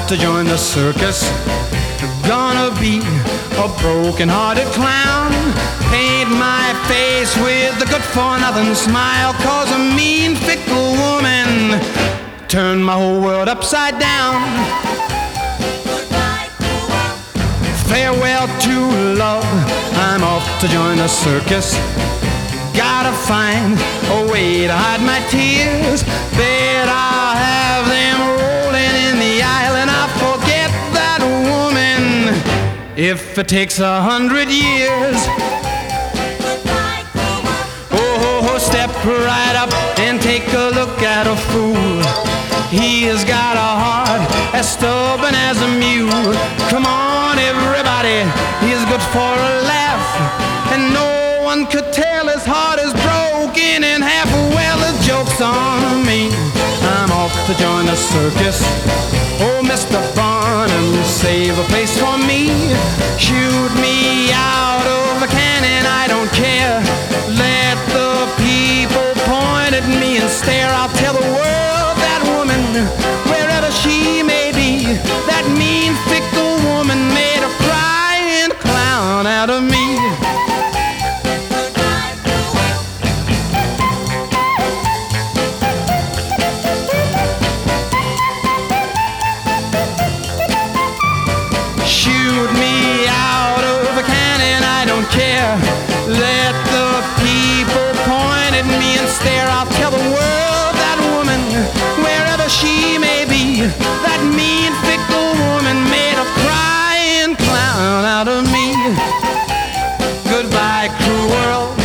to join the circus. Gonna be a broken-hearted clown. Paint my face with a good-for-nothing smile, 'cause a mean, fickle woman turned my whole world upside down. Farewell to love, I'm off to join the circus. Gotta find a way to hide my tears. Bet I'll have them rolling in the aisle, and I'll forget that woman if it takes 100 years. Oh, step right up and take a look at a fool. He has got a heart as stubborn as a mule. Come on, everybody, he's good for a laugh, and no one could tell his heart is broken in half. Well, the joke's on me, I'm off to join the circus. Oh, Mr. Barnum, save a place for me. Shoot me out of a cannon, I don't care. Let the people point at me and stare. I'll tell the world that woman, wherever she may be, that mean, fickle woman made a crying clown out of me. Shoot me out of a cannon, I don't care. Let the people point at me and stare. I'll tell the world that woman, wherever she may be, that mean, fickle woman made a crying clown out of me. Goodbye, cruel world.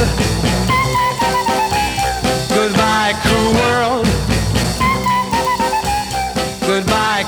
Goodbye, cruel world. Goodbye.